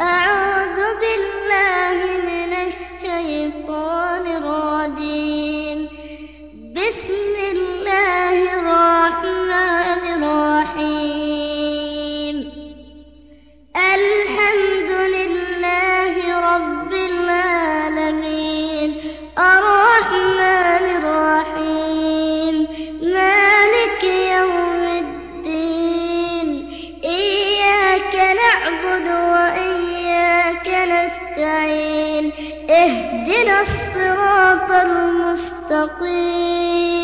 أعوذ بالله من الشيطان الرجيم. بسم الله الرحمن الرحيم. الحمد لله رب العالمين، الرحمن الرحيم، مالك يوم الدين. إياك نعبد وإياك نستعين. اهدنا الصراط المستقيم.